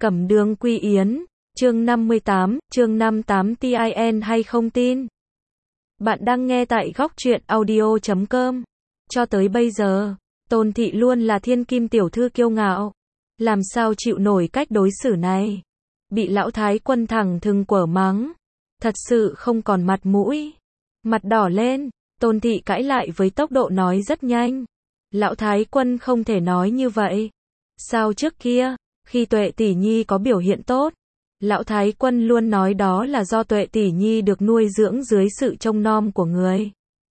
Cẩm Đường Quy Yến, chương 58, chương 58 TIN hay không tin? Bạn đang nghe tại góc truyện audio.com. Cho tới bây giờ, Tôn Thị luôn là thiên kim tiểu thư kiêu ngạo. Làm sao chịu nổi cách đối xử này? Bị lão thái quân thẳng thừng quở mắng. Thật sự không còn mặt mũi. Mặt đỏ lên, Tôn Thị cãi lại với tốc độ nói rất nhanh. Lão thái quân không thể nói như vậy. Sao trước kia, khi Tuệ tỷ nhi có biểu hiện tốt, lão thái quân luôn nói đó là do Tuệ tỷ nhi được nuôi dưỡng dưới sự trông nom của người.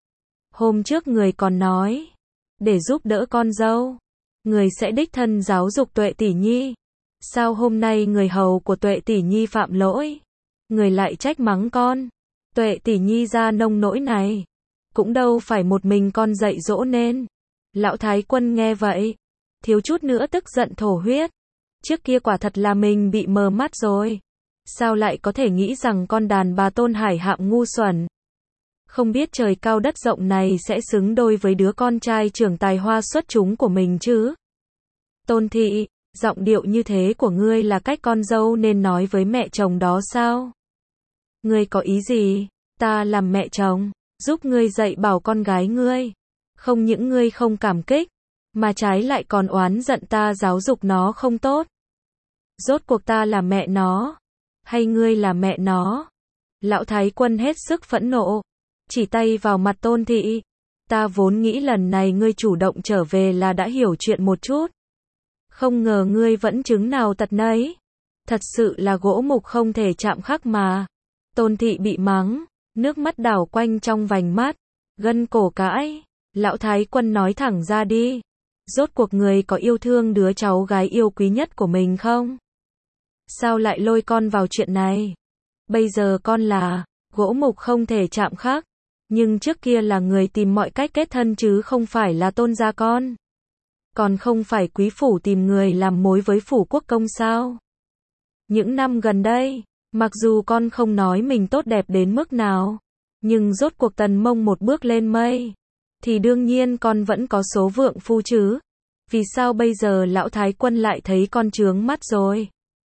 Hôm trước người còn nói, để giúp đỡ con dâu, người sẽ đích thân giáo dục Tuệ tỷ nhi. Sao hôm nay người hầu của Tuệ tỷ nhi phạm lỗi, người lại trách mắng con? Tuệ tỷ nhi ra nông nỗi này, cũng đâu phải một mình con dạy dỗ nên. Lão thái quân nghe vậy, thiếu chút nữa tức giận thổ huyết. Trước kia quả thật là mình bị mờ mắt rồi. Sao lại có thể nghĩ rằng con đàn bà Tôn Hải Hạm ngu xuẩn. Không biết trời cao đất rộng này sẽ xứng đôi với đứa con trai trưởng tài hoa xuất chúng của mình chứ. Tôn Thị, giọng điệu như thế của ngươi là cách con dâu nên nói với mẹ chồng đó sao? Ngươi có ý gì? Ta làm mẹ chồng, giúp ngươi dạy bảo con gái ngươi. Không những ngươi không cảm kích, mà trái lại còn oán giận ta giáo dục nó không tốt. Rốt cuộc ta là mẹ nó, hay ngươi là mẹ nó? Lão thái quân hết sức phẫn nộ, chỉ tay vào mặt Tôn Thị. Ta vốn nghĩ lần này ngươi chủ động trở về là đã hiểu chuyện một chút. Không ngờ ngươi vẫn chứng nào tật nấy. Thật sự là gỗ mục không thể chạm khắc mà. Tôn Thị bị mắng, nước mắt đảo quanh trong vành mắt, gân cổ cãi. Lão thái quân nói thẳng ra đi. Rốt cuộc người có yêu thương đứa cháu gái yêu quý nhất của mình không? Sao lại lôi con vào chuyện này? Bây giờ con là gỗ mục không thể chạm khắc, nhưng trước kia là người tìm mọi cách kết thân chứ không phải là Tôn gia con. Còn không phải quý phủ tìm người làm mối với phủ quốc công sao? Những năm gần đây, mặc dù con không nói mình tốt đẹp đến mức nào, nhưng rốt cuộc Tần Mông một bước lên mây, thì đương nhiên con vẫn có số vượng phu chứ. Vì sao bây giờ lão thái quân lại thấy con chướng mắt rồi?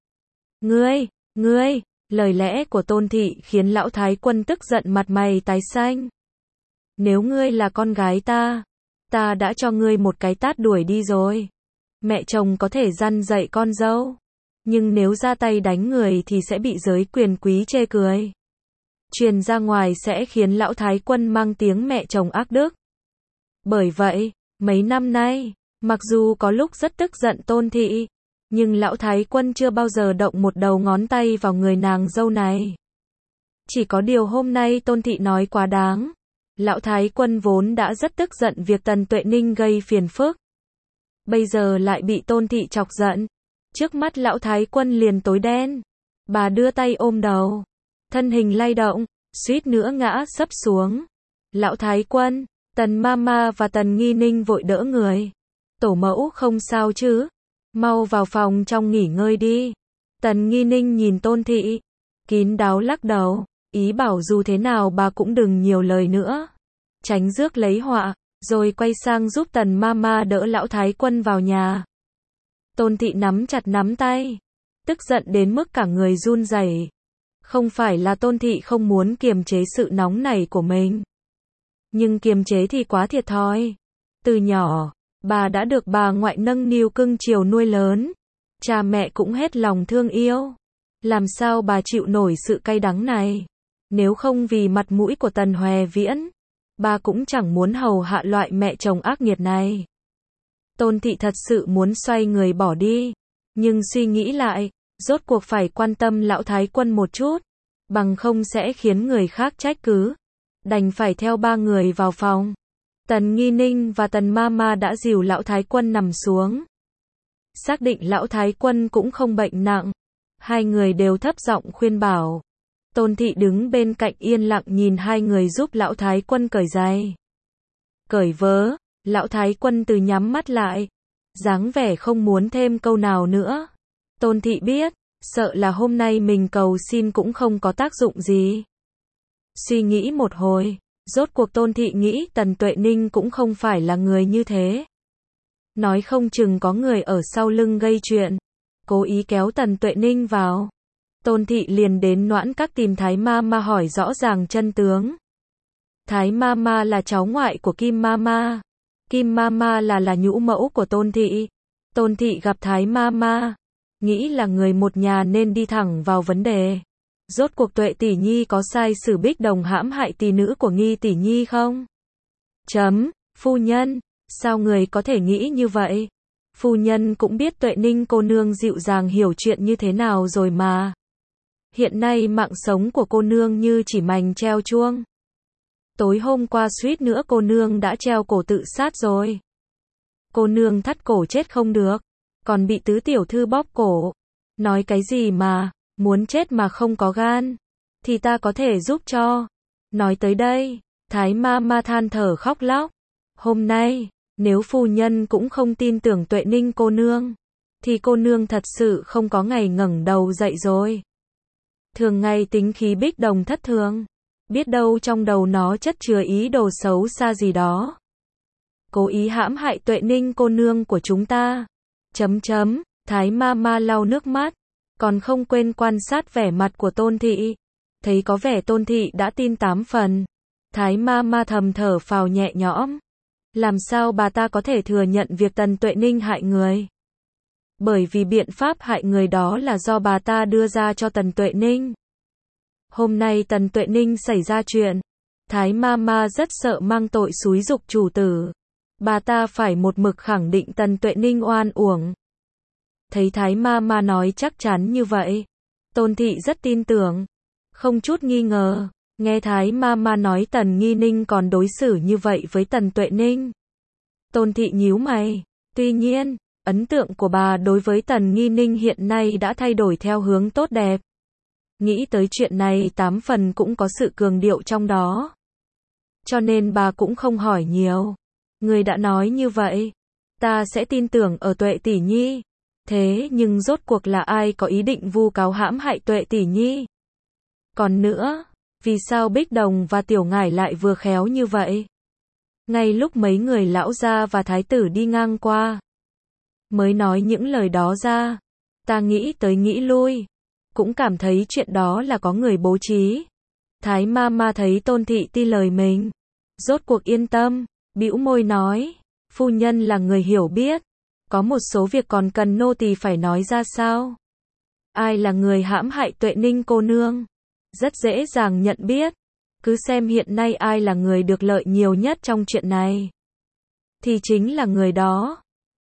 Ngươi, lời lẽ của Tôn Thị khiến lão thái quân tức giận mặt mày tái xanh. Nếu ngươi là con gái ta đã cho ngươi một cái tát đuổi đi rồi. Mẹ chồng có thể răn dạy con dâu, nhưng nếu ra tay đánh người thì sẽ bị giới quyền quý chê cười. Truyền ra ngoài sẽ khiến lão thái quân mang tiếng mẹ chồng ác đức. Bởi vậy, mấy năm nay, mặc dù có lúc rất tức giận Tôn Thị, nhưng lão thái quân chưa bao giờ động một đầu ngón tay vào người nàng dâu này. Chỉ có điều hôm nay Tôn Thị nói quá đáng. Lão thái quân vốn đã rất tức giận việc Tần Tuệ Ninh gây phiền phức. Bây giờ lại bị Tôn Thị chọc giận. Trước mắt lão thái quân liền tối đen. Bà đưa tay ôm đầu, thân hình lay động, suýt nữa ngã sấp xuống. Lão thái quân, Tần Mama và Tần Nghi Ninh vội đỡ người. Tổ mẫu không sao chứ? Mau vào phòng trong nghỉ ngơi đi. Tần Nghi Ninh nhìn Tôn Thị, kín đáo lắc đầu, ý bảo dù thế nào bà cũng đừng nhiều lời nữa, tránh rước lấy họa, rồi quay sang giúp Tần Mama đỡ lão thái quân vào nhà. Tôn Thị nắm chặt nắm tay, tức giận đến mức cả người run rẩy. Không phải là Tôn Thị không muốn kiềm chế sự nóng nảy của mình, nhưng kiềm chế thì quá thiệt thòi. Từ nhỏ, bà đã được bà ngoại nâng niu cưng chiều nuôi lớn, cha mẹ cũng hết lòng thương yêu. Làm sao bà chịu nổi sự cay đắng này? Nếu không vì mặt mũi của Tần Hòe Viễn, bà cũng chẳng muốn hầu hạ loại mẹ chồng ác nghiệt này. Tôn Thị thật sự muốn xoay người bỏ đi, nhưng suy nghĩ lại, rốt cuộc phải quan tâm lão thái quân một chút, bằng không sẽ khiến người khác trách cứ. Đành phải theo ba người vào phòng. Tần Nghi Ninh và Tần Mama đã dìu lão thái quân nằm xuống. Xác định lão thái quân cũng không bệnh nặng, hai người đều thấp giọng khuyên bảo. Tôn Thị đứng bên cạnh yên lặng nhìn hai người giúp lão thái quân cởi giày, cởi vớ. Lão thái quân từ nhắm mắt lại, dáng vẻ không muốn thêm câu nào nữa. Tôn Thị biết, sợ là hôm nay mình cầu xin cũng không có tác dụng gì. Suy nghĩ một hồi, rốt cuộc Tôn Thị nghĩ Tần Tuệ Ninh cũng không phải là người như thế. Nói không chừng có người ở sau lưng gây chuyện. cố ý kéo Tần Tuệ Ninh vào. Tôn thị liền đến Noãn Các tìm Thái Mama hỏi rõ ràng chân tướng. Thái Mama là cháu ngoại của Kim Mama. Kim Mama là nhũ mẫu của Tôn thị. Tôn thị gặp Thái Mama, nghĩ là người một nhà nên đi thẳng vào vấn đề. Rốt cuộc Tuệ tỷ nhi có sai xử Bích Đồng hãm hại tỷ nữ của Nghi tỷ nhi không? Phu nhân, sao người có thể nghĩ như vậy? Phu nhân cũng biết Tuệ Ninh cô nương dịu dàng hiểu chuyện như thế nào rồi mà. Hiện nay mạng sống của cô nương như chỉ mành treo chuông. Tối hôm qua suýt nữa cô nương đã treo cổ tự sát rồi. Cô nương thắt cổ chết không được, còn bị tứ tiểu thư bóp cổ. Nói cái gì mà, muốn chết mà không có gan, thì ta có thể giúp cho. Nói tới đây, Thái Mama than thở khóc lóc. Hôm nay, nếu phu nhân cũng không tin tưởng Tuệ Ninh cô nương, thì cô nương thật sự không có ngày ngẩng đầu dậy rồi. Thường ngày tính khí Bích Đồng thất thường, biết đâu trong đầu nó chất chứa ý đồ xấu xa gì đó. Cố ý hãm hại Tuệ Ninh cô nương của chúng ta. Thái Mama lau nước mắt, còn không quên quan sát vẻ mặt của Tôn thị. Thấy có vẻ Tôn thị đã tin 8 phần. Thái Mama thầm thở phào nhẹ nhõm. Làm sao bà ta có thể thừa nhận việc Tần Tuệ Ninh hại người? Bởi vì biện pháp hại người đó là do bà ta đưa ra cho Tần Tuệ Ninh. Hôm nay Tần Tuệ Ninh xảy ra chuyện, Thái Mama rất sợ mang tội xúi giục chủ tử. Bà ta phải một mực khẳng định Tần Tuệ Ninh oan uổng. Thấy Thái Mama nói chắc chắn như vậy, Tôn thị rất tin tưởng, không chút nghi ngờ. Nghe Thái Mama nói Tần Nghi Ninh còn đối xử như vậy với Tần Tuệ Ninh, Tôn thị nhíu mày. Tuy nhiên, ấn tượng của bà đối với Tần Nghi Ninh hiện nay đã thay đổi theo hướng tốt đẹp. Nghĩ tới chuyện này 8 phần cũng có sự cường điệu trong đó. Cho nên bà cũng không hỏi nhiều. Người đã nói như vậy, ta sẽ tin tưởng ở Tuệ tỷ nhi. Thế nhưng rốt cuộc là ai có ý định vu cáo hãm hại Tuệ tỷ nhi? Còn nữa, vì sao Bích Đồng và Tiểu Ngải lại vừa khéo như vậy? Ngay lúc mấy người lão gia và thái tử đi ngang qua, mới nói những lời đó ra. Ta nghĩ tới nghĩ lui, cũng cảm thấy chuyện đó là có người bố trí. Thái Mama thấy Tôn thị tin lời mình, rốt cuộc yên tâm, bĩu môi nói, phu nhân là người hiểu biết, có một số việc còn cần nô tỳ phải nói ra sao? Ai là người hãm hại Tuệ Ninh cô nương? Rất dễ dàng nhận biết, cứ xem hiện nay ai là người được lợi nhiều nhất trong chuyện này, thì chính là người đó.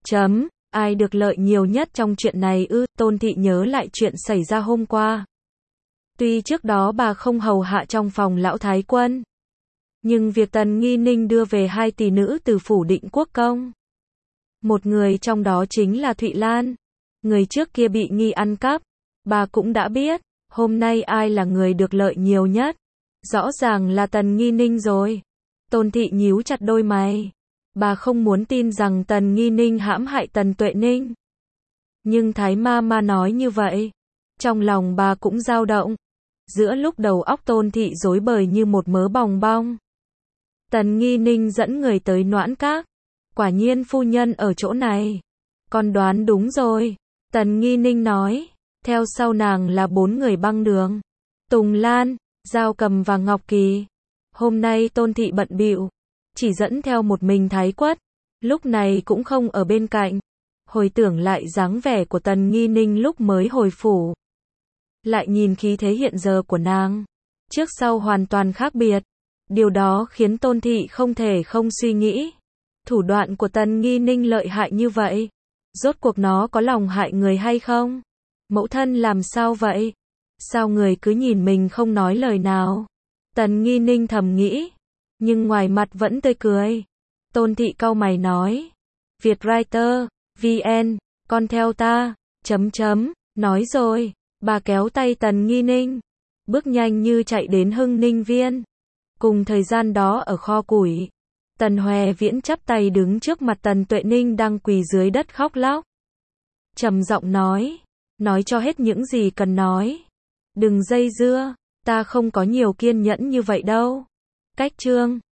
Ai được lợi nhiều nhất trong chuyện này ư? Tôn thị nhớ lại chuyện xảy ra hôm qua. Tuy trước đó bà không hầu hạ trong phòng lão thái quân, nhưng việc Tần Nghi Ninh đưa về 2 tỷ nữ từ phủ Định Quốc công, một người trong đó chính là Thụy Lan, người trước kia bị nghi ăn cắp, bà cũng đã biết. Hôm nay ai là người được lợi nhiều nhất? Rõ ràng là Tần Nghi Ninh rồi. Tôn thị nhíu chặt đôi mày. Bà không muốn tin rằng Tần Nghi Ninh hãm hại Tần Tuệ Ninh. Nhưng Thái Mama nói như vậy, trong lòng bà cũng dao động. Giữa lúc đầu óc Tôn thị rối bời như một mớ bòng bong. Tần Nghi Ninh dẫn người tới Noãn Các. Quả nhiên phu nhân ở chỗ này. Con đoán đúng rồi. Tần Nghi Ninh nói. Theo sau nàng là 4 người băng đường. Tùng Lan, Giao Cầm và Ngọc Kỳ. Hôm nay Tôn thị bận bịu, chỉ dẫn theo một mình Thái Quất, lúc này cũng không ở bên cạnh. Hồi tưởng lại dáng vẻ của Tần Nghi Ninh lúc mới hồi phủ, lại nhìn khí thế hiện giờ của nàng, trước sau hoàn toàn khác biệt. Điều đó khiến Tôn thị không thể không suy nghĩ, thủ đoạn của Tần Nghi Ninh lợi hại như vậy, rốt cuộc nó có lòng hại người hay không? Mẫu thân làm sao vậy? Sao người cứ nhìn mình không nói lời nào? Tần Nghi Ninh thầm nghĩ, nhưng ngoài mặt vẫn tươi cười. Tôn thị cau mày nói, Vietwriter, VN, con theo ta, nói rồi, bà kéo tay Tần Nghi Ninh, bước nhanh như chạy đến Hưng Ninh Viên. Cùng thời gian đó ở kho củi, Tần Hòe Viễn chắp tay đứng trước mặt Tần Tuệ Ninh đang quỳ dưới đất khóc lóc. Trầm giọng nói cho hết những gì cần nói. Đừng dây dưa, ta không có nhiều kiên nhẫn như vậy đâu. Cách chương